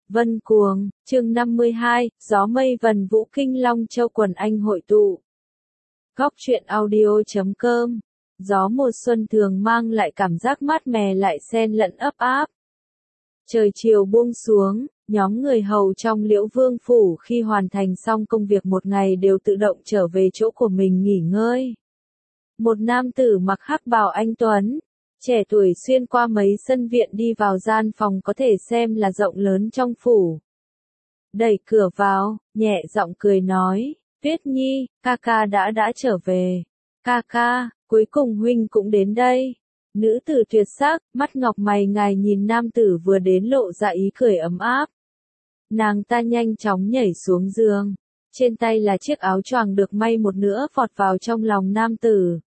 Vân Cuồng, chương 52, gió mây vần vũ kinh Long Châu quần anh hội tụ. Góc truyện audio.com. Gió mùa xuân thường mang lại cảm giác mát mẻ lại xen lẫn ấp áp. Trời chiều buông xuống, nhóm người hầu trong Liễu Vương phủ khi hoàn thành xong công việc một ngày đều tự động trở về chỗ của mình nghỉ ngơi. Một nam tử mặc hắc bào anh tuấn, trẻ tuổi xuyên qua mấy sân viện đi vào gian phòng có thể xem là rộng lớn trong phủ. Đẩy cửa vào, nhẹ giọng cười nói, Tuyết Nhi, ca ca đã trở về. Ca ca, cuối cùng huynh cũng đến đây. Nữ tử tuyệt sắc, mắt ngọc mày ngài nhìn nam tử vừa đến lộ ra ý cười ấm áp. Nàng ta nhanh chóng nhảy xuống giường. Trên tay là chiếc áo choàng được may một nửa vọt vào trong lòng nam tử.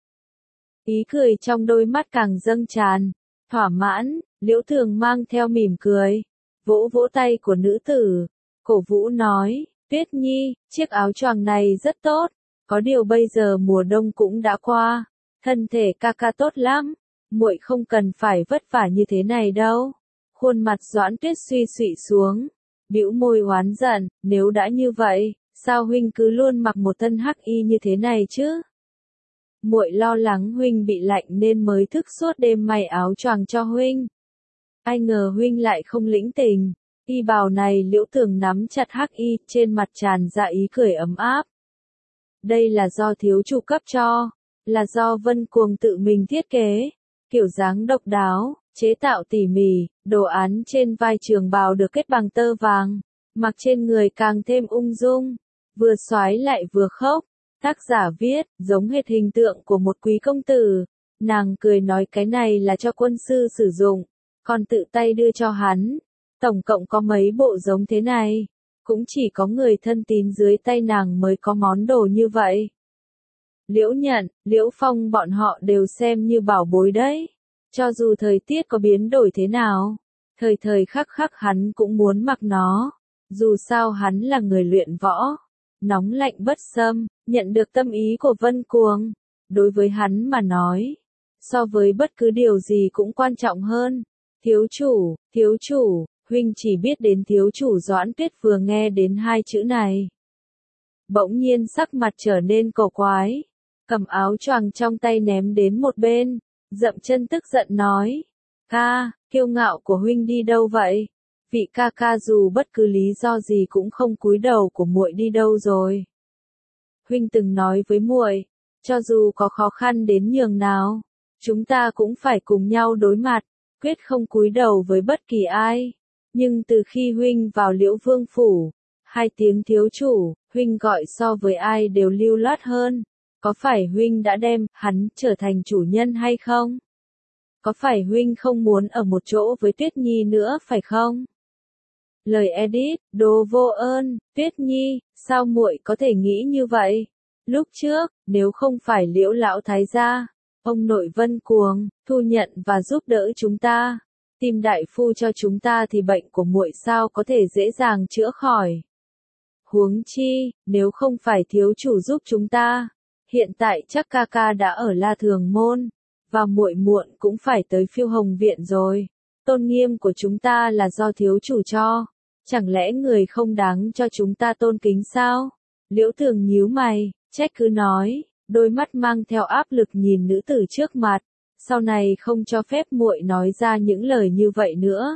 Ý cười trong đôi mắt càng dâng tràn. Thỏa mãn, Liễu Thường mang theo mỉm cười. Vỗ vỗ tay của nữ tử. Cổ vũ nói, Tuyết Nhi, chiếc áo choàng này rất tốt. Có điều bây giờ mùa đông cũng đã qua. Thân thể ca ca tốt lắm. Muội không cần phải vất vả như thế này đâu. Khuôn mặt Doãn Tuyết suy xụy xuống. Bĩu môi oán giận, nếu đã như vậy, sao huynh cứ luôn mặc một thân hắc y như thế này chứ? Muội lo lắng huynh bị lạnh nên mới thức suốt đêm may áo choàng cho huynh. Ai ngờ huynh lại không lĩnh tình. Y bào này Liễu Thường nắm chặt hắc y, trên mặt tràn ra ý cười ấm áp. Đây là do thiếu chủ cấp cho, là do Vân Cuồng tự mình thiết kế, kiểu dáng độc đáo, chế tạo tỉ mỉ, đồ án trên vai trường bào được kết bằng tơ vàng, mặc trên người càng thêm ung dung, vừa xoái lại vừa khốc. Tác giả viết, giống hệt hình tượng của một quý công tử. Nàng cười nói cái này là cho quân sư sử dụng, còn tự tay đưa cho hắn. Tổng cộng có mấy bộ giống thế này, cũng chỉ có người thân tín dưới tay nàng mới có món đồ như vậy. Liễu Nhận, Liễu Phong bọn họ đều xem như bảo bối đấy. Cho dù thời tiết có biến đổi thế nào, thời thời khắc khắc hắn cũng muốn mặc nó. Dù sao hắn là người luyện võ, nóng lạnh bất xâm, nhận được tâm ý của Vân Cuồng. Đối với hắn mà nói, so với bất cứ điều gì cũng quan trọng hơn. Thiếu chủ, huynh chỉ biết đến thiếu chủ. Doãn Tuyết vừa nghe đến hai chữ này, bỗng nhiên sắc mặt trở nên cổ quái, cầm áo choàng trong tay ném đến một bên, dậm chân tức giận nói, ca, kiêu ngạo của huynh đi đâu vậy? Vị ca ca dù bất cứ lý do gì cũng không cúi đầu của muội đi đâu rồi? Huynh từng nói với muội, cho dù có khó khăn đến nhường nào, chúng ta cũng phải cùng nhau đối mặt, quyết không cúi đầu với bất kỳ ai. Nhưng từ khi huynh vào Liễu Vương phủ, hai tiếng thiếu chủ, huynh gọi so với ai đều lưu loát hơn. Có phải huynh đã đem hắn trở thành chủ nhân hay không? Có phải huynh không muốn ở một chỗ với Tuyết Nhi nữa phải không? Lời edit, đồ vô ơn, Tuyết Nhi, sao muội có thể nghĩ như vậy? Lúc trước, nếu không phải Liễu lão thái gia, ông nội Vân Cuồng, thu nhận và giúp đỡ chúng ta, tìm đại phu cho chúng ta thì bệnh của muội sao có thể dễ dàng chữa khỏi. Huống chi, nếu không phải thiếu chủ giúp chúng ta, hiện tại chắc ca ca đã ở La Thường Môn, và muội muộn cũng phải tới Phiêu Hồng Viện rồi. Tôn nghiêm của chúng ta là do thiếu chủ cho, chẳng lẽ người không đáng cho chúng ta tôn kính sao? Liễu Thường nhíu mày, trách cứ nói, đôi mắt mang theo áp lực nhìn nữ tử trước mặt, sau này không cho phép muội nói ra những lời như vậy nữa.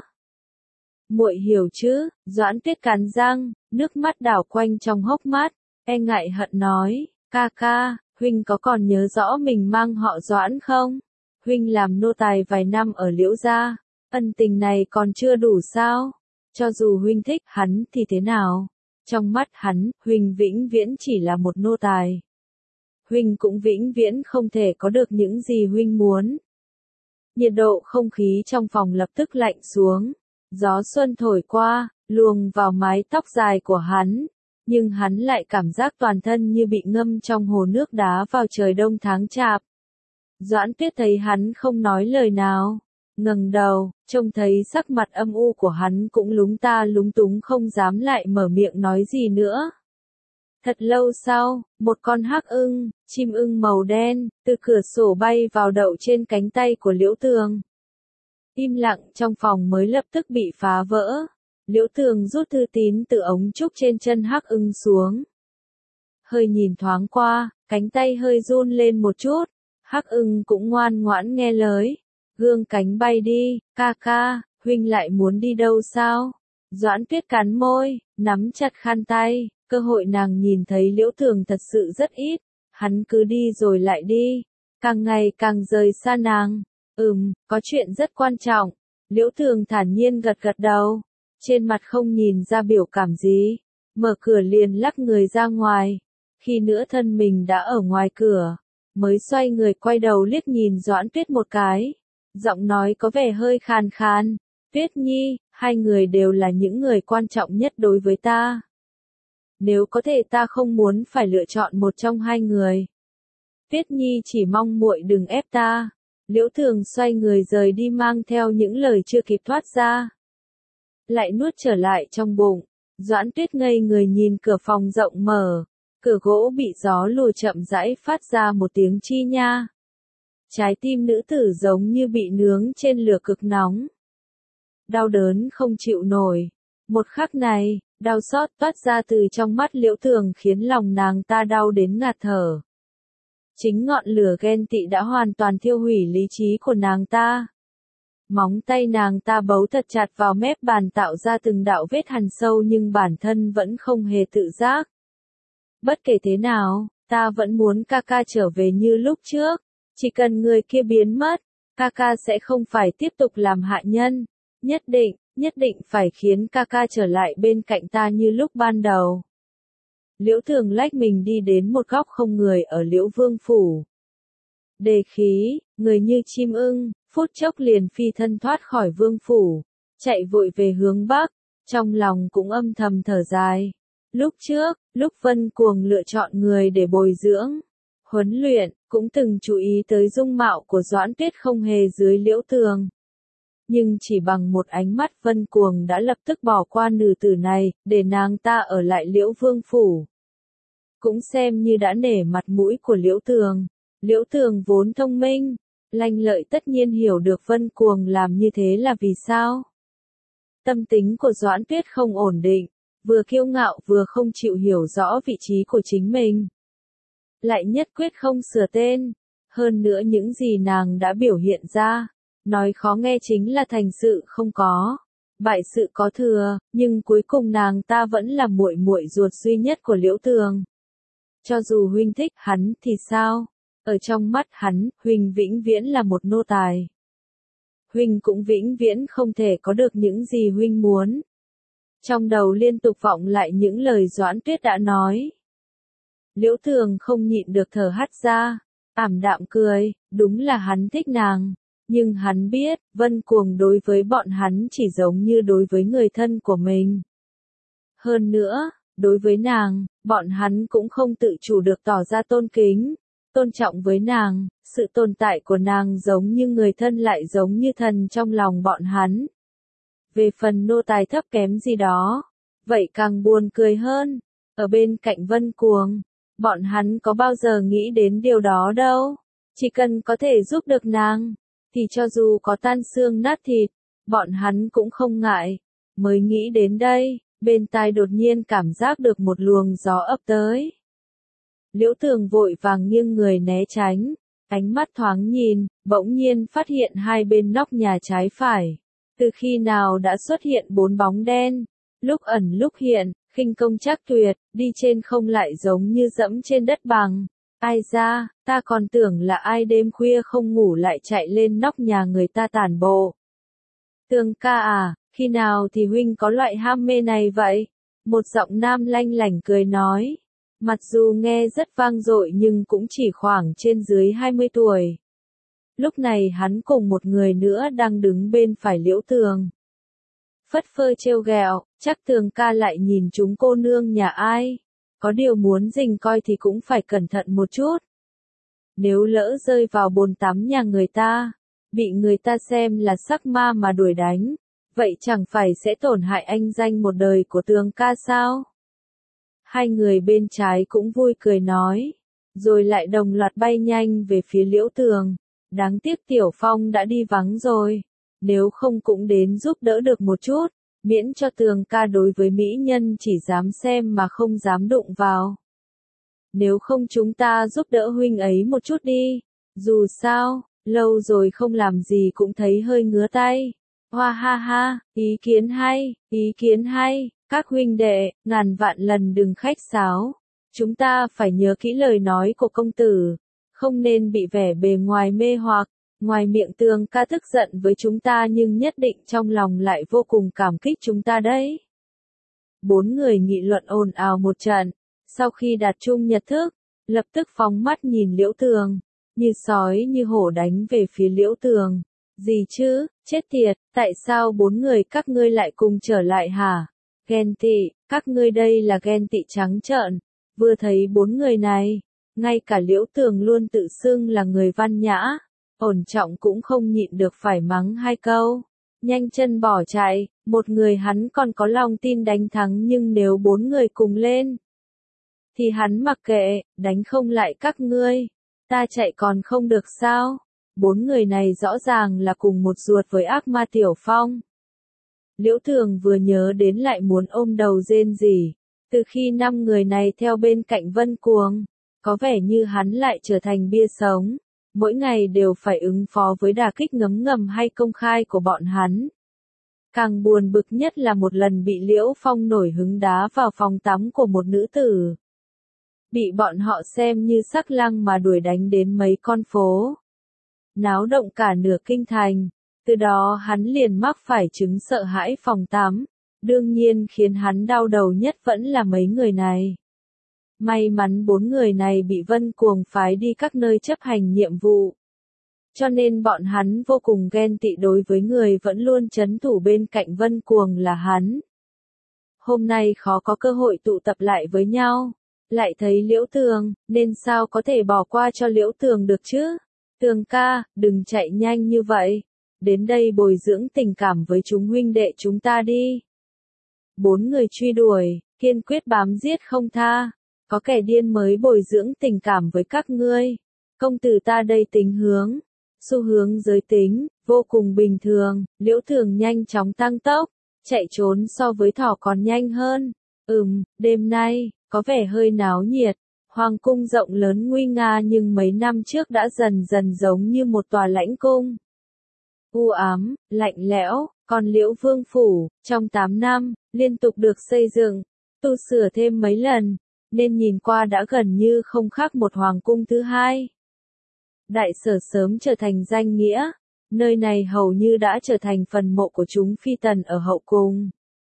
Muội hiểu chứ? Doãn Tuyết cắn răng, nước mắt đảo quanh trong hốc mắt, e ngại hận nói, ca ca, huynh có còn nhớ rõ mình mang họ Doãn không? Huynh làm nô tài vài năm ở Liễu gia, ân tình này còn chưa đủ sao? Cho dù huynh thích hắn thì thế nào? Trong mắt hắn, huynh vĩnh viễn chỉ là một nô tài. Huynh cũng vĩnh viễn không thể có được những gì huynh muốn. Nhiệt độ không khí trong phòng lập tức lạnh xuống. Gió xuân thổi qua, luồng vào mái tóc dài của hắn. Nhưng hắn lại cảm giác toàn thân như bị ngâm trong hồ nước đá vào trời đông tháng chạp. Doãn Tuyết thấy hắn không nói lời nào, ngẩng đầu, trông thấy sắc mặt âm u của hắn cũng lúng ta lúng túng không dám lại mở miệng nói gì nữa. Thật lâu sau, một con hắc ưng, chim ưng màu đen, từ cửa sổ bay vào đậu trên cánh tay của Liễu Thường. Im lặng trong phòng mới lập tức bị phá vỡ. Liễu Tường rút thư tín từ ống trúc trên chân Hắc Ưng xuống. Hơi nhìn thoáng qua, cánh tay hơi run lên một chút. Hắc Ưng cũng ngoan ngoãn nghe lời. Gương cánh bay đi, ca ca, huynh lại muốn đi đâu sao? Doãn Tuyết cắn môi, nắm chặt khăn tay, cơ hội nàng nhìn thấy Liễu Tường thật sự rất ít. Hắn cứ đi rồi lại đi, càng ngày càng rời xa nàng. Có chuyện rất quan trọng. Liễu Tường thản nhiên gật gật đầu, trên mặt không nhìn ra biểu cảm gì, mở cửa liền lắc người ra ngoài. Khi nữa thân mình đã ở ngoài cửa, mới xoay người quay đầu liếc nhìn Doãn Tuyết một cái. Giọng nói có vẻ hơi khàn khàn. Tuyết Nhi, hai người đều là những người quan trọng nhất đối với ta. Nếu có thể ta không muốn phải lựa chọn một trong hai người. Tuyết Nhi chỉ mong muội đừng ép ta. Liễu Tường xoay người rời đi mang theo những lời chưa kịp thoát ra. Lại nuốt trở lại trong bụng. Doãn Tuyết ngây người nhìn cửa phòng rộng mở. Cửa gỗ bị gió lùa chậm rãi phát ra một tiếng chi nha. Trái tim nữ tử giống như bị nướng trên lửa cực nóng. Đau đớn không chịu nổi. Một khắc này, đau xót toát ra từ trong mắt Liễu Tường khiến lòng nàng ta đau đến ngạt thở. Chính ngọn lửa ghen tị đã hoàn toàn thiêu hủy lý trí của nàng ta. Móng tay nàng ta bấu thật chặt vào mép bàn tạo ra từng đạo vết hằn sâu nhưng bản thân vẫn không hề tự giác. Bất kể thế nào, ta vẫn muốn ca ca trở về như lúc trước. Chỉ cần người kia biến mất, ca ca sẽ không phải tiếp tục làm hạ nhân. Nhất định phải khiến ca ca trở lại bên cạnh ta như lúc ban đầu. Liễu Tường lách mình đi đến một góc không người ở Liễu Vương phủ. Đề khí, người như chim ưng, phút chốc liền phi thân thoát khỏi vương phủ, chạy vội về hướng bắc, trong lòng cũng âm thầm thở dài. Lúc trước, lúc Vân Cuồng lựa chọn người để bồi dưỡng, huấn luyện, cũng từng chú ý tới dung mạo của Doãn Tuyết không hề dưới Liễu Tường. Nhưng chỉ bằng một ánh mắt Vân Cuồng đã lập tức bỏ qua nữ tử này, để nàng ta ở lại Liễu Vương phủ. Cũng xem như đã nể mặt mũi của Liễu Tường. Liễu Tường vốn thông minh, lanh lợi tất nhiên hiểu được Vân Cuồng làm như thế là vì sao. Tâm tính của Doãn Tuyết không ổn định, vừa kiêu ngạo vừa không chịu hiểu rõ vị trí của chính mình. Lại nhất quyết không sửa tên, hơn nữa những gì nàng đã biểu hiện ra, nói khó nghe chính là thành sự không có, bại sự có thừa, nhưng cuối cùng nàng ta vẫn là muội muội ruột duy nhất của Liễu Tường. Cho dù huynh thích hắn thì sao? Ở trong mắt hắn, huynh vĩnh viễn là một nô tài. Huynh cũng vĩnh viễn không thể có được những gì huynh muốn. Trong đầu liên tục vọng lại những lời Doãn Tuyết đã nói. Liễu Tường không nhịn được thở hắt ra, ảm đạm cười, đúng là hắn thích nàng. Nhưng hắn biết, Vân Cuồng đối với bọn hắn chỉ giống như đối với người thân của mình. Hơn nữa, đối với nàng, bọn hắn cũng không tự chủ được tỏ ra tôn kính, tôn trọng với nàng, sự tồn tại của nàng giống như người thân lại giống như thần trong lòng bọn hắn. Về phần nô tài thấp kém gì đó, vậy càng buồn cười hơn, ở bên cạnh Vân Cuồng, bọn hắn có bao giờ nghĩ đến điều đó đâu, chỉ cần có thể giúp được nàng, thì cho dù có tan xương nát thịt, bọn hắn cũng không ngại. Mới nghĩ đến đây, bên tai đột nhiên cảm giác được một luồng gió ập tới. Liễu Tường vội vàng nghiêng người né tránh, ánh mắt thoáng nhìn, bỗng nhiên phát hiện hai bên nóc nhà trái phải. Từ khi nào đã xuất hiện 4 bóng đen, lúc ẩn lúc hiện, khinh công chắc tuyệt, đi trên không lại giống như dẫm trên đất bằng. Ai ra, ta còn tưởng là ai đêm khuya không ngủ lại chạy lên nóc nhà người ta tản bộ. Tường ca à, khi nào thì huynh có loại ham mê này vậy? Một giọng nam lanh lảnh cười nói. Mặc dù nghe rất vang dội nhưng cũng chỉ khoảng trên dưới 20 tuổi. Lúc này hắn cùng một người nữa đang đứng bên phải Liễu Tường. Phất phơ trêu ghẹo, chắc Tường ca lại nhìn chúng cô nương nhà ai. Có điều muốn rình coi thì cũng phải cẩn thận một chút. Nếu lỡ rơi vào bồn tắm nhà người ta, bị người ta xem là sắc ma mà đuổi đánh, vậy chẳng phải sẽ tổn hại anh danh một đời của Tường ca sao? Hai người bên trái cũng vui cười nói, rồi lại đồng loạt bay nhanh về phía Liễu Tường. Đáng tiếc Tiểu Phong đã đi vắng rồi, nếu không cũng đến giúp đỡ được một chút. miễn cho Tường ca đối với mỹ nhân chỉ dám xem mà không dám đụng vào. Nếu không chúng ta giúp đỡ huynh ấy một chút đi, dù sao, lâu rồi không làm gì cũng thấy hơi ngứa tay. Hoa ha ha, ý kiến hay, các huynh đệ, ngàn vạn lần đừng khách sáo. Chúng ta phải nhớ kỹ lời nói của công tử, không nên bị vẻ bề ngoài mê hoặc. Ngoài miệng Tường ca tức giận với chúng ta nhưng nhất định trong lòng lại vô cùng cảm kích chúng ta đấy. Bốn người nghị luận ồn ào một trận, sau khi đạt chung nhận thức, lập tức phóng mắt nhìn Liễu Tường, như sói như hổ đánh về phía Liễu Tường. Gì chứ, chết tiệt, tại sao bốn người các ngươi lại cùng trở lại hả? Ghen tị, các ngươi đây là ghen tị trắng trợn. Vừa thấy bốn người này, ngay cả Liễu Tường luôn tự xưng là người văn nhã, ổn trọng cũng không nhịn được phải mắng hai câu. Nhanh chân bỏ chạy, một người hắn còn có lòng tin đánh thắng nhưng nếu bốn người cùng lên, thì hắn mặc kệ, đánh không lại các ngươi. Ta chạy còn không được sao? Bốn người này rõ ràng là cùng một ruột với ác ma Tiểu Phong. Liễu Tường vừa nhớ đến lại muốn ôm đầu rên rỉ. Từ khi 5 người này theo bên cạnh Vân Cuồng, có vẻ như hắn lại trở thành bia sống. Mỗi ngày đều phải ứng phó với đả kích ngấm ngầm hay công khai của bọn hắn. Càng buồn bực nhất là một lần bị Liễu Phong nổi hứng đá vào phòng tắm của một nữ tử. Bị bọn họ xem như sắc lăng mà đuổi đánh đến mấy con phố. Náo động cả nửa kinh thành, từ đó hắn liền mắc phải chứng sợ hãi phòng tắm. Đương nhiên khiến hắn đau đầu nhất vẫn là mấy người này. May mắn 4 người này bị Vân Cuồng phái đi các nơi chấp hành nhiệm vụ. Cho nên bọn hắn vô cùng ghen tị đối với người vẫn luôn trấn thủ bên cạnh Vân Cuồng là hắn. Hôm nay khó có cơ hội tụ tập lại với nhau. Lại thấy Liễu Tường, nên sao có thể bỏ qua cho Liễu Tường được chứ? Tường ca, đừng chạy nhanh như vậy. Đến đây bồi dưỡng tình cảm với chúng huynh đệ chúng ta đi. 4 người truy đuổi, kiên quyết bám giết không tha. Có kẻ điên mới bồi dưỡng tình cảm với các ngươi. Công tử ta đây tính hướng. Xu hướng giới tính, vô cùng bình thường. Liễu Tường nhanh chóng tăng tốc. Chạy trốn so với thỏ còn nhanh hơn. Đêm nay, có vẻ hơi náo nhiệt. Hoàng cung rộng lớn nguy nga nhưng mấy năm trước đã dần dần giống như một tòa lãnh cung. U ám, lạnh lẽo, còn Liễu Vương Phủ, trong 8 năm, liên tục được xây dựng, tu sửa thêm mấy lần, nên nhìn qua đã gần như không khác một hoàng cung thứ hai. Đại sở sớm trở thành danh nghĩa, nơi này hầu như đã trở thành phần mộ của chúng phi tần ở hậu cung.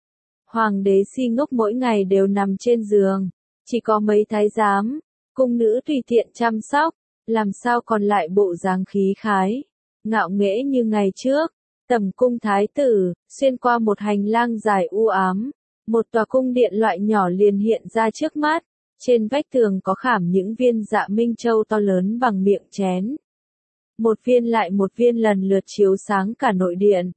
Hoàng đế Si Ngốc mỗi ngày đều nằm trên giường, chỉ có mấy thái giám, cung nữ tùy tiện chăm sóc, làm sao còn lại bộ dáng khí khái, ngạo nghễ như ngày trước. Tầm cung thái tử, xuyên qua một hành lang dài u ám, một tòa cung điện loại nhỏ liền hiện ra trước mắt, trên vách tường có khảm những viên dạ minh châu to lớn bằng miệng chén. Một viên lại một viên lần lượt chiếu sáng cả nội điện.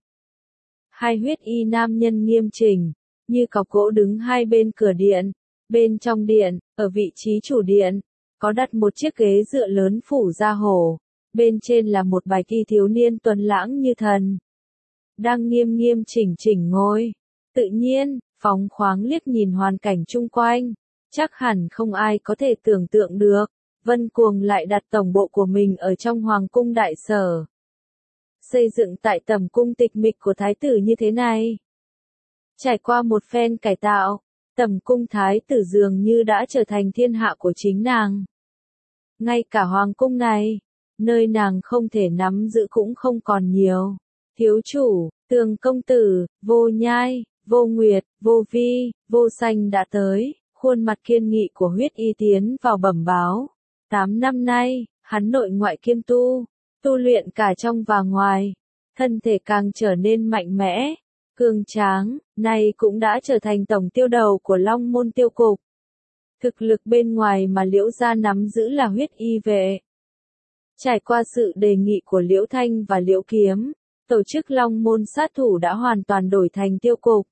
Hai huyết y nam nhân nghiêm chỉnh, như cọc gỗ đứng hai bên cửa điện. Bên trong điện, ở vị trí chủ điện, có đặt một chiếc ghế dựa lớn phủ da hổ. Bên trên là một bài thi thiếu niên tuấn lãng như thần. Đang nghiêm nghiêm chỉnh chỉnh ngồi. Tự nhiên, phóng khoáng liếc nhìn hoàn cảnh chung quanh. Chắc hẳn không ai có thể tưởng tượng được. Vân Cuồng lại đặt tổng bộ của mình ở trong Hoàng cung Đại Sở. Xây dựng tại tầm cung tịch mịch của thái tử như thế này. Trải qua một phen cải tạo, tầm cung thái tử dường như đã trở thành thiên hạ của chính nàng. Ngay cả hoàng cung này, nơi nàng không thể nắm giữ cũng không còn nhiều. Thiếu chủ, Tường công tử, Vô Nhai, Vô Nguyệt, Vô Vi, Vô Xanh đã tới. Khuôn mặt kiên nghị của huyết y tiến vào bẩm báo. 8 năm nay, hắn nội ngoại kiêm tu luyện cả trong và ngoài. Thân thể càng trở nên mạnh mẽ, cường tráng, nay cũng đã trở thành tổng tiêu đầu của Long Môn Tiêu Cục. Thực lực bên ngoài mà Liễu gia nắm giữ là huyết y vệ. Trải qua sự đề nghị của Liễu Thanh và Liễu Kiếm, tổ chức Long Môn sát thủ đã hoàn toàn đổi thành Tiêu Cục.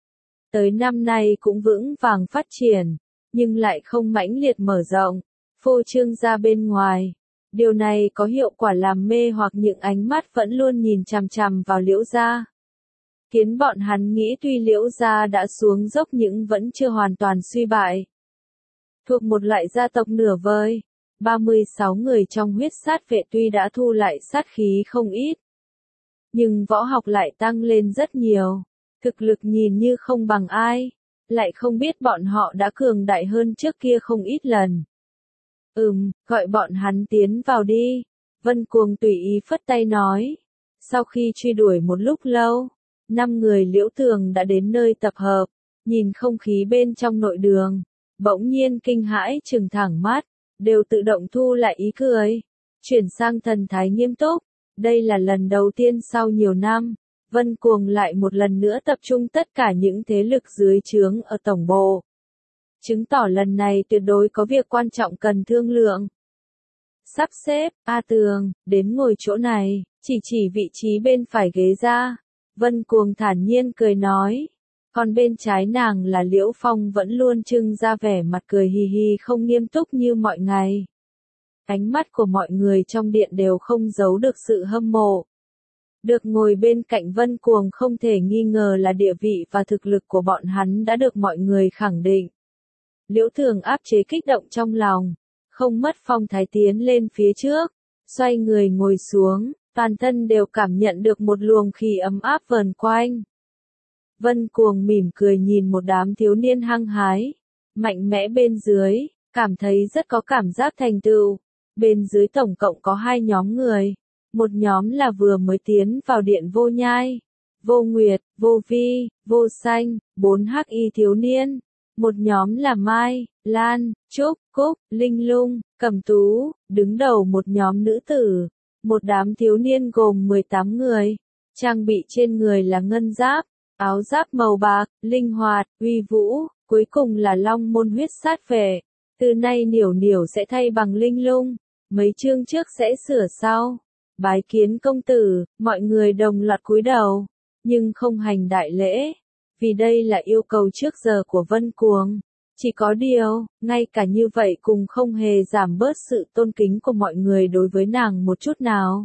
Tới năm nay cũng vững vàng phát triển, nhưng lại không mãnh liệt mở rộng, phô trương ra bên ngoài. Điều này có hiệu quả làm mê hoặc những ánh mắt vẫn luôn nhìn chằm chằm vào Liễu gia. khiến bọn hắn nghĩ tuy Liễu gia đã xuống dốc nhưng vẫn chưa hoàn toàn suy bại. Thuộc một loại gia tộc nửa vời, 36 người trong huyết sát vệ tuy đã thu lại sát khí không ít, nhưng võ học lại tăng lên rất nhiều, thực lực nhìn như không bằng ai, lại không biết bọn họ đã cường đại hơn trước kia không ít lần. Gọi bọn hắn tiến vào đi, Vân Cuồng tùy ý phất tay nói. Sau khi truy đuổi một lúc lâu, 5 người Liễu Tường đã đến nơi tập hợp, nhìn không khí bên trong nội đường, bỗng nhiên kinh hãi trừng thẳng mắt, đều tự động thu lại ý cười, chuyển sang thần thái nghiêm túc. Đây là lần đầu tiên sau nhiều năm, Vân Cuồng lại một lần nữa tập trung tất cả những thế lực dưới trướng ở tổng bộ. Chứng tỏ lần này tuyệt đối có việc quan trọng cần thương lượng. Sắp xếp, A Tường, đến ngồi chỗ này, chỉ vị trí bên phải ghế ra. Vân Cuồng thản nhiên cười nói. Còn bên trái nàng là Liễu Phong vẫn luôn trưng ra vẻ mặt cười hì hì không nghiêm túc như mọi ngày. Ánh mắt của mọi người trong điện đều không giấu được sự hâm mộ. Được ngồi bên cạnh Vân Cuồng không thể nghi ngờ là địa vị và thực lực của bọn hắn đã được mọi người khẳng định. Liễu Thường áp chế kích động trong lòng, không mất phong thái tiến lên phía trước, xoay người ngồi xuống, toàn thân đều cảm nhận được một luồng khí ấm áp vờn quanh. Vân Cuồng mỉm cười nhìn một đám thiếu niên hăng hái, mạnh mẽ bên dưới, cảm thấy rất có cảm giác thành tựu. Bên dưới tổng cộng có 2 nhóm người, một nhóm là vừa mới tiến vào điện Vô Nhai, Vô Nguyệt, Vô Vi, Vô Xanh, 4 hắc y thiếu niên. Một nhóm là Mai, Lan, Trúc, Cúc, Linh Lung, Cẩm Tú, đứng đầu một nhóm nữ tử. Một đám thiếu niên gồm 18 người, trang bị trên người là ngân giáp, áo giáp màu bạc, linh hoạt, uy vũ, cuối cùng là Long Môn huyết sát vệ. Từ nay Niểu Niểu sẽ thay bằng Linh Lung, mấy chương trước sẽ sửa sau. Bái kiến công tử, mọi người đồng loạt cúi đầu, nhưng không hành đại lễ, vì đây là yêu cầu trước giờ của Vân Cuồng. Chỉ có điều, ngay cả như vậy cũng không hề giảm bớt sự tôn kính của mọi người đối với nàng một chút nào.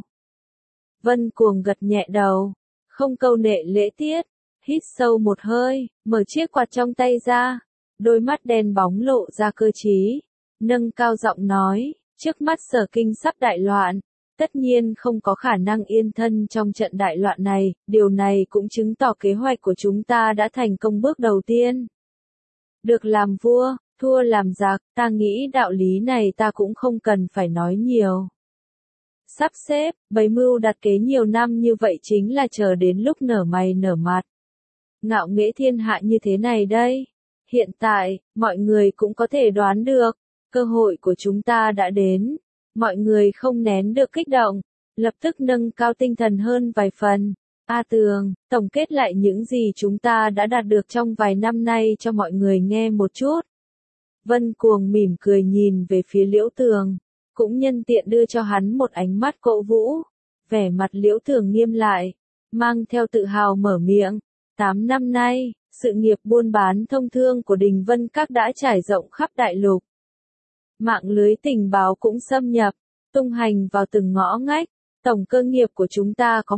Vân Cuồng gật nhẹ đầu, không câu nệ lễ tiết, hít sâu một hơi, mở chiếc quạt trong tay ra, đôi mắt đen bóng lộ ra cơ trí, nâng cao giọng nói, trước mắt Sở Kinh sắp đại loạn, tất nhiên không có khả năng yên thân trong trận đại loạn này, điều này cũng chứng tỏ kế hoạch của chúng ta đã thành công bước đầu tiên. Được làm vua, thua làm giặc, ta nghĩ đạo lý này ta cũng không cần phải nói nhiều. Sắp xếp, bày mưu đặt kế nhiều năm như vậy chính là chờ đến lúc nở mày nở mặt. Ngạo nghễ thiên hạ như thế này đây. Hiện tại, mọi người cũng có thể đoán được, cơ hội của chúng ta đã đến. Mọi người không nén được kích động, lập tức nâng cao tinh thần hơn vài phần. A Tường, tổng kết lại những gì chúng ta đã đạt được trong vài năm nay cho mọi người nghe một chút. Vân Cuồng mỉm cười nhìn về phía Liễu Tường, cũng nhân tiện đưa cho hắn một ánh mắt cổ vũ. Vẻ mặt Liễu Tường nghiêm lại, mang theo tự hào mở miệng. 8 năm nay, sự nghiệp buôn bán thông thương của Đình Vân Các đã trải rộng khắp đại lục. Mạng lưới tình báo cũng xâm nhập, tung hành vào từng ngõ ngách. Tổng cơ nghiệp của chúng ta có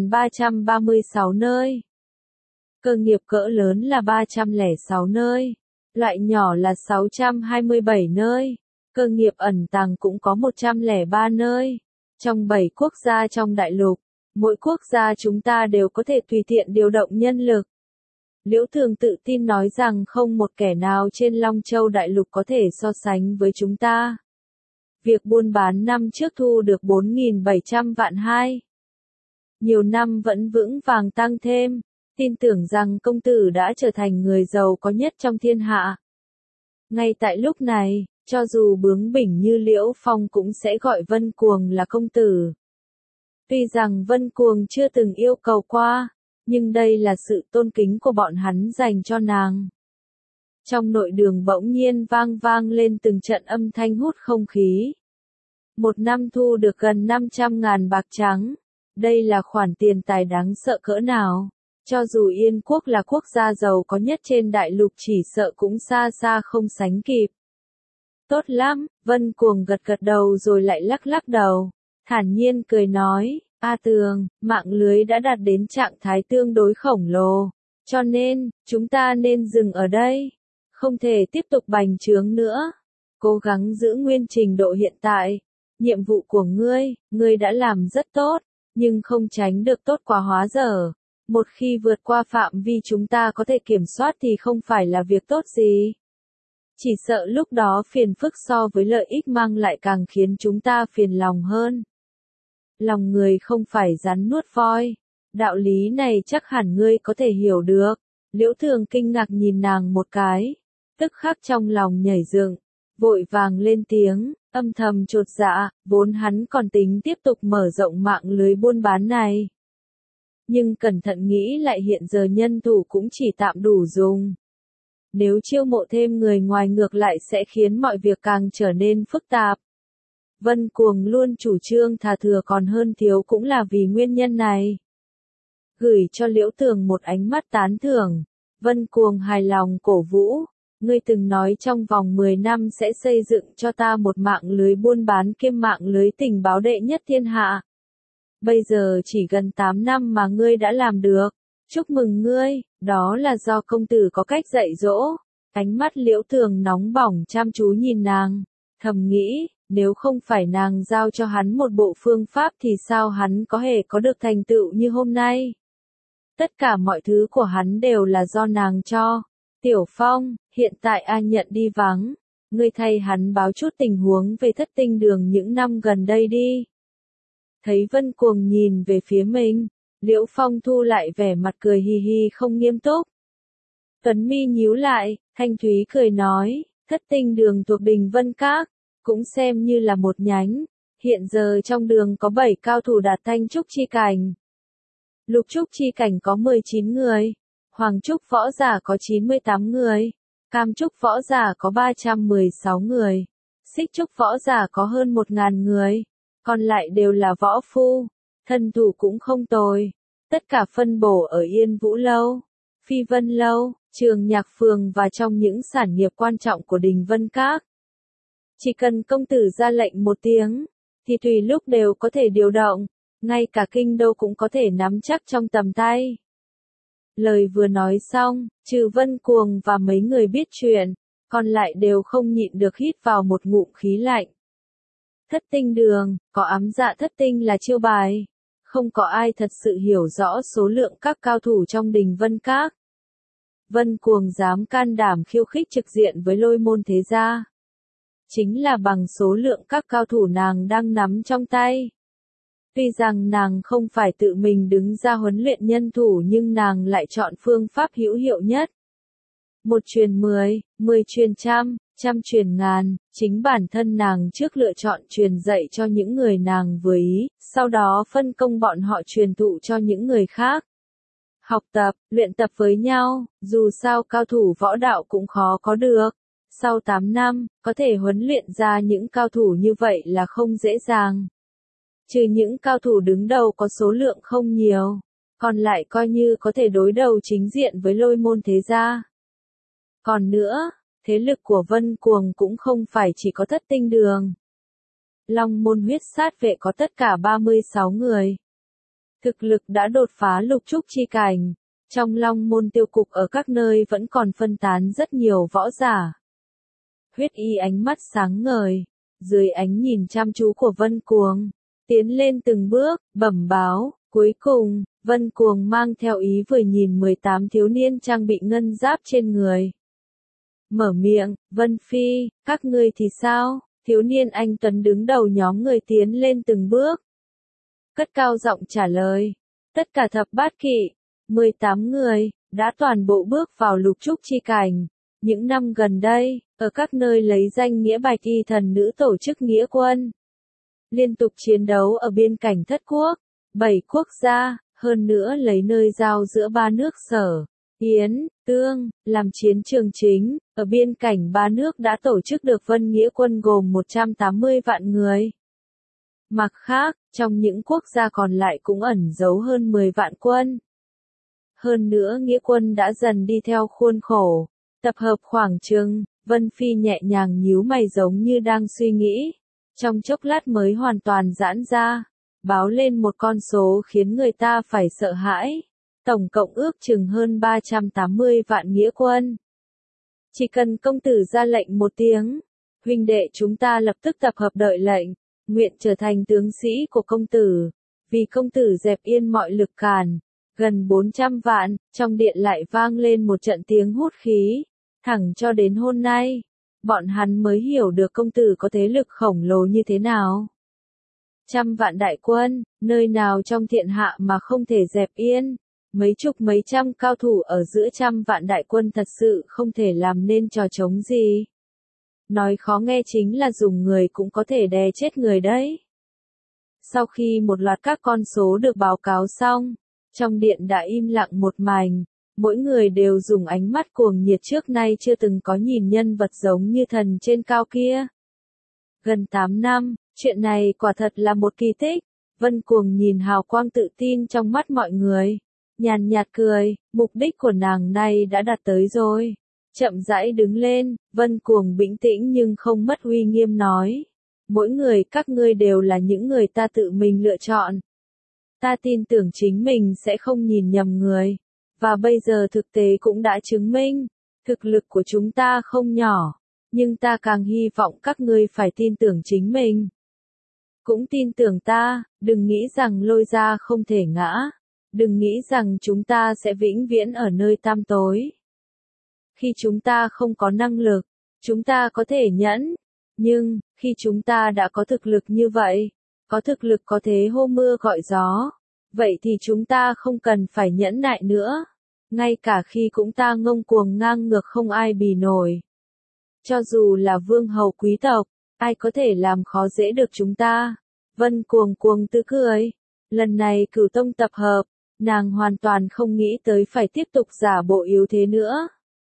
1.336 nơi. Cơ nghiệp cỡ lớn là 306 nơi. Loại nhỏ là 627 nơi. Cơ nghiệp ẩn tàng cũng có 103 nơi. Trong 7 quốc gia trong đại lục, mỗi quốc gia chúng ta đều có thể tùy tiện điều động nhân lực. Liễu Thường tự tin nói rằng không một kẻ nào trên Long Châu đại lục có thể so sánh với chúng ta. Việc buôn bán năm trước thu được 4.700 vạn hai. Nhiều năm vẫn vững vàng tăng thêm, tin tưởng rằng công tử đã trở thành người giàu có nhất trong thiên hạ. Ngay tại lúc này, cho dù bướng bỉnh như Liễu Phong cũng sẽ gọi Vân Cuồng là công tử. Tuy rằng Vân Cuồng chưa từng yêu cầu qua, nhưng đây là sự tôn kính của bọn hắn dành cho nàng. Trong nội đường bỗng nhiên vang lên từng trận âm thanh hút không khí. Một năm thu được gần 500.000 bạc trắng. Đây là khoản tiền tài đáng sợ cỡ nào. Cho dù Yên Quốc là quốc gia giàu có nhất trên đại lục chỉ sợ cũng xa xa không sánh kịp. Tốt lắm, Vân Cuồng gật đầu rồi lại lắc đầu. Thản nhiên cười nói, A Tường, mạng lưới đã đạt đến trạng thái tương đối khổng lồ, cho nên, chúng ta nên dừng ở đây. Không thể tiếp tục bành trướng nữa. Cố gắng giữ nguyên trình độ hiện tại. Nhiệm vụ của ngươi đã làm rất tốt, nhưng không tránh được tốt quá hóa dở. Một khi vượt qua phạm vi chúng ta có thể kiểm soát thì không phải là việc tốt gì. Chỉ sợ lúc đó phiền phức so với lợi ích mang lại càng khiến chúng ta phiền lòng hơn. Lòng người không phải rắn nuốt voi. Đạo lý này chắc hẳn ngươi có thể hiểu được. Liễu Thường kinh ngạc nhìn nàng một cái. Tức khắc trong lòng nhảy dựng, vội vàng lên tiếng, âm thầm chột dạ, vốn hắn còn tính tiếp tục mở rộng mạng lưới buôn bán này. Nhưng cẩn thận nghĩ lại hiện giờ nhân thủ cũng chỉ tạm đủ dùng. Nếu chiêu mộ thêm người ngoài ngược lại sẽ khiến mọi việc càng trở nên phức tạp. Vân Cuồng luôn chủ trương thà thừa còn hơn thiếu cũng là vì nguyên nhân này. Gửi cho Liễu Tường một ánh mắt tán thưởng, Vân Cuồng hài lòng cổ vũ. Ngươi từng nói trong vòng 10 năm sẽ xây dựng cho ta một mạng lưới buôn bán kiêm mạng lưới tình báo đệ nhất thiên hạ. Bây giờ chỉ gần 8 năm mà ngươi đã làm được. Chúc mừng ngươi, đó là do công tử có cách dạy dỗ. Ánh mắt Liễu Tường nóng bỏng chăm chú nhìn nàng, thầm nghĩ, nếu không phải nàng giao cho hắn một bộ phương pháp thì sao hắn có thể có được thành tựu như hôm nay. Tất cả mọi thứ của hắn đều là do nàng cho. Tiểu Phong, hiện tại A Nhận đi vắng, ngươi thay hắn báo chút tình huống về Thất Tinh Đường những năm gần đây đi. Thấy Vân Cuồng nhìn về phía mình, Liễu Phong thu lại vẻ mặt cười hì hì không nghiêm túc. Tuấn mi nhíu lại, thanh thúy cười nói, Thất Tinh Đường thuộc Đình Vân Các, cũng xem như là một nhánh. Hiện giờ trong đường có 7 cao thủ đạt thanh trúc chi cảnh. Lục trúc chi cảnh có 19 người. Hoàng trúc võ giả có 98 người, cam trúc võ giả có 316 người, xích trúc võ giả có hơn 1.000 người, còn lại đều là võ phu, thân thủ cũng không tồi. Tất cả phân bổ ở Yên Vũ Lâu, Phi Vân Lâu, Trường Nhạc Phường và trong những sản nghiệp quan trọng của Đình Vân Các. Chỉ cần công tử ra lệnh một tiếng, thì tùy lúc đều có thể điều động, ngay cả kinh đô cũng có thể nắm chắc trong tầm tay. Lời vừa nói xong, trừ Vân Cuồng và mấy người biết chuyện, còn lại đều không nhịn được hít vào một ngụm khí lạnh. Thất Tinh Đường, có ám dạ thất tinh là chiêu bài. Không có ai thật sự hiểu rõ số lượng các cao thủ trong Đình Vân Các. Vân Cuồng dám can đảm khiêu khích trực diện với Lôi Môn thế gia. Chính là bằng số lượng các cao thủ nàng đang nắm trong tay. Tuy rằng nàng không phải tự mình đứng ra huấn luyện nhân thủ nhưng nàng lại chọn phương pháp hữu hiệu nhất. 1 truyền 10, 10 truyền trăm, trăm truyền ngàn, chính bản thân nàng trước lựa chọn truyền dạy cho những người nàng vừa ý, sau đó phân công bọn họ truyền thụ cho những người khác. Học tập, luyện tập với nhau, dù sao cao thủ võ đạo cũng khó có được. Sau 8 năm, có thể huấn luyện ra những cao thủ như vậy là không dễ dàng. Trừ những cao thủ đứng đầu có số lượng không nhiều, còn lại coi như có thể đối đầu chính diện với Lôi Môn thế gia. Còn nữa, thế lực của Vân Cuồng cũng không phải chỉ có Thất Tinh Đường. Long Môn huyết sát vệ có tất cả 36 người. Thực lực đã đột phá lục trúc chi cảnh. Trong Long Môn tiêu cục ở các nơi vẫn còn phân tán rất nhiều võ giả. Huyết Y ánh mắt sáng ngời, dưới ánh nhìn chăm chú của Vân Cuồng, tiến lên từng bước, bẩm báo, cuối cùng, Vân Cuồng mang theo ý vừa nhìn 18 thiếu niên trang bị ngân giáp trên người. Mở miệng, Vân Phi, các ngươi thì sao? Thiếu niên anh tuấn đứng đầu nhóm người tiến lên từng bước. Cất cao giọng trả lời, tất cả thập bát kỵ, 18 người, đã toàn bộ bước vào lục trúc chi cảnh. Những năm gần đây, ở các nơi lấy danh nghĩa Bạch Y thần nữ tổ chức nghĩa quân. Liên tục chiến đấu ở biên cảnh thất quốc, 7 quốc gia, hơn nữa lấy nơi giao giữa 3 nước Sở, Yến, Tương, làm chiến trường chính, ở biên cảnh 3 nước đã tổ chức được Vân Nghĩa quân gồm 180 vạn người. Mặt khác, trong những quốc gia còn lại cũng ẩn giấu hơn 10 vạn quân. Hơn nữa Nghĩa quân đã dần đi theo khuôn khổ, tập hợp khoảng chừng, Vân Phi nhẹ nhàng nhíu mày giống như đang suy nghĩ. Trong chốc lát mới hoàn toàn giãn ra. báo lên một con số khiến người ta phải sợ hãi. Tổng cộng ước chừng hơn 380 vạn nghĩa quân. Chỉ cần công tử ra lệnh một tiếng, huynh đệ chúng ta lập tức tập hợp đợi lệnh, nguyện trở thành tướng sĩ của công tử, vì công tử dẹp yên mọi lực cản. Gần 400 vạn, trong điện lại vang lên một trận tiếng hút khí, thẳng cho đến hôm nay, bọn hắn mới hiểu được công tử có thế lực khổng lồ như thế nào. 100 vạn đại quân, nơi nào trong thiên hạ mà không thể dẹp yên, mấy chục mấy trăm cao thủ ở giữa 100 vạn đại quân thật sự không thể làm nên trò trống gì. Nói khó nghe chính là dùng người cũng có thể đè chết người đấy. Sau khi một loạt các con số được báo cáo xong, trong điện đã im lặng một mảnh, mỗi người đều dùng ánh mắt cuồng nhiệt trước nay chưa từng có nhìn nhân vật giống như thần trên cao kia. Gần 8 năm, chuyện này quả thật là một kỳ tích. Vân Cuồng nhìn hào quang tự tin trong mắt mọi người, nhàn nhạt cười, mục đích của nàng này đã đạt tới rồi. Chậm rãi đứng lên, Vân Cuồng bình tĩnh nhưng không mất uy nghiêm nói. Mỗi người các ngươi đều là những người ta tự mình lựa chọn. Ta tin tưởng chính mình sẽ không nhìn nhầm người. Và bây giờ thực tế cũng đã chứng minh, thực lực của chúng ta không nhỏ. Nhưng ta càng hy vọng các ngươi phải tin tưởng chính mình. Cũng tin tưởng ta, đừng nghĩ rằng Lôi Gia không thể ngã. Đừng nghĩ rằng chúng ta sẽ vĩnh viễn ở nơi tăm tối. Khi chúng ta không có năng lực, chúng ta có thể nhẫn. Nhưng, khi chúng ta đã có thực lực như vậy, có thực lực có thế hô mưa gọi gió, vậy thì chúng ta không cần phải nhẫn nại nữa. Ngay cả khi cũng ta ngông cuồng ngang ngược không ai bì nổi. Cho dù là vương hầu quý tộc, ai có thể làm khó dễ được chúng ta. Vân Cuồng cuồng tự cười. Lần này Cửu Tông tập hợp, nàng hoàn toàn không nghĩ tới phải tiếp tục giả bộ yếu thế nữa.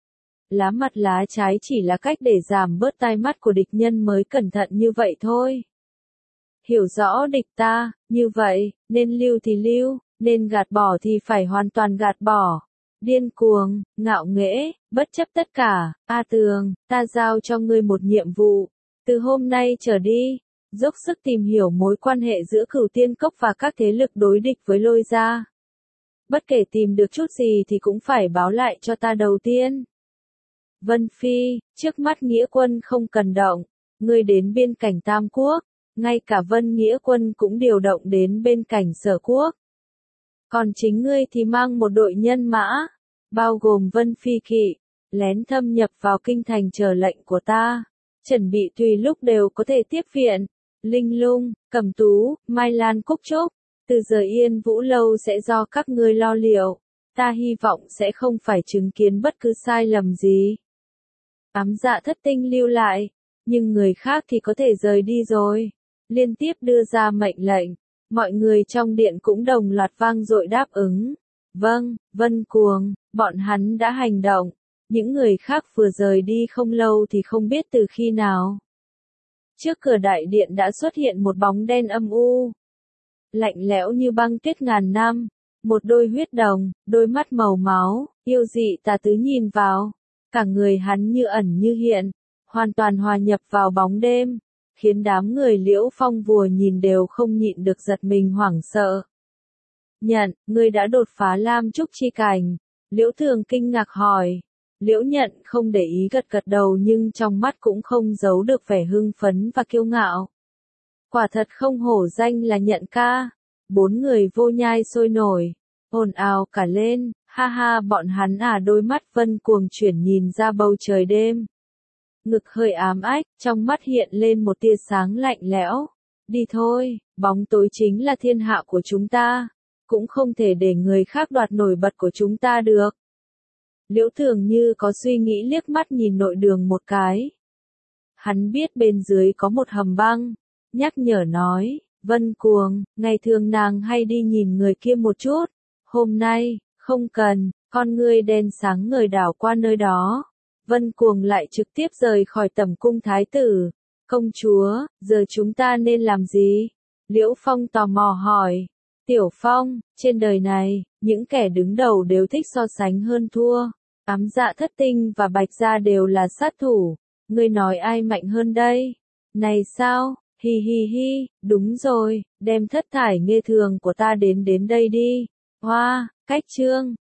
Lá mặt lá trái chỉ là cách để giảm bớt tai mắt của địch nhân mới cẩn thận như vậy thôi. Hiểu rõ địch ta, như vậy, nên lưu thì lưu, nên gạt bỏ thì phải hoàn toàn gạt bỏ. Điên cuồng, ngạo nghễ, bất chấp tất cả, A Tường, ta giao cho ngươi một nhiệm vụ. Từ hôm nay trở đi, dốc sức tìm hiểu mối quan hệ giữa Cửu Tiên Cốc và các thế lực đối địch với Lôi Gia. Bất kể tìm được chút gì thì cũng phải báo lại cho ta đầu tiên. Vân Phi, trước mắt nghĩa quân không cần động, ngươi đến biên cảnh Tam Quốc, ngay cả Vân Nghĩa quân cũng điều động đến bên cảnh Sở Quốc. Còn chính ngươi thì mang một đội nhân mã, bao gồm Vân Phi kỵ, lén thâm nhập vào kinh thành chờ lệnh của ta, chuẩn bị tùy lúc đều có thể tiếp viện. Linh Lung, Cẩm Tú, Mai Lan Cúc Trúc, từ giờ Yên Vũ Lâu sẽ do các ngươi lo liệu, ta hy vọng sẽ không phải chứng kiến bất cứ sai lầm gì. Ám Dạ Thất Tinh lưu lại, nhưng người khác thì có thể rời đi rồi. Liên tiếp đưa ra mệnh lệnh, mọi người trong điện cũng đồng loạt vang dội đáp ứng. Vâng, Vân Cuồng, bọn hắn đã hành động. Những người khác vừa rời đi không lâu thì không biết từ khi nào. Trước cửa đại điện đã xuất hiện một bóng đen âm u. Lạnh lẽo như băng tuyết ngàn năm. Một đôi huyết đồng, đôi mắt màu máu, yêu dị tà tứ nhìn vào. Cả người hắn như ẩn như hiện, hoàn toàn hòa nhập vào bóng đêm, khiến đám người Liễu Phong Vùa nhìn đều không nhịn được giật mình hoảng sợ. Nhận, ngươi đã đột phá Lam Trúc chi cảnh. Liễu Thường kinh ngạc hỏi. Liễu Nhận không để ý gật gật đầu nhưng trong mắt cũng không giấu được vẻ hưng phấn và kiêu ngạo. Quả thật không hổ danh là Nhận ca. Bốn người vô nhai sôi nổi, ồn ào cả lên, ha ha bọn hắn đôi mắt Vân Cuồng chuyển nhìn ra bầu trời đêm. Ngực hơi ám ách, trong mắt hiện lên một tia sáng lạnh lẽo. Đi thôi, bóng tối chính là thiên hạ của chúng ta, cũng không thể để người khác đoạt nổi bật của chúng ta được. Liễu Thường như có suy nghĩ liếc mắt nhìn nội đường một cái. Hắn biết bên dưới có một hầm băng, nhắc nhở nói, Vân Cuồng, ngày thường nàng hay đi nhìn người kia một chút, hôm nay, không cần, con ngươi đen sáng ngời đảo qua nơi đó. Vân Cuồng lại trực tiếp rời khỏi tẩm cung thái tử. Công chúa, giờ chúng ta nên làm gì? Liễu Phong tò mò hỏi. Tiểu Phong, trên đời này, những kẻ đứng đầu đều thích so sánh hơn thua. Ám Dạ Thất Tinh và Bạch Gia đều là sát thủ. Ngươi nói ai mạnh hơn đây? Này sao, Hi hi hi, đúng rồi, đem thất thải nghê thường của ta đếm đếm đây đi. Hoa, cách chương.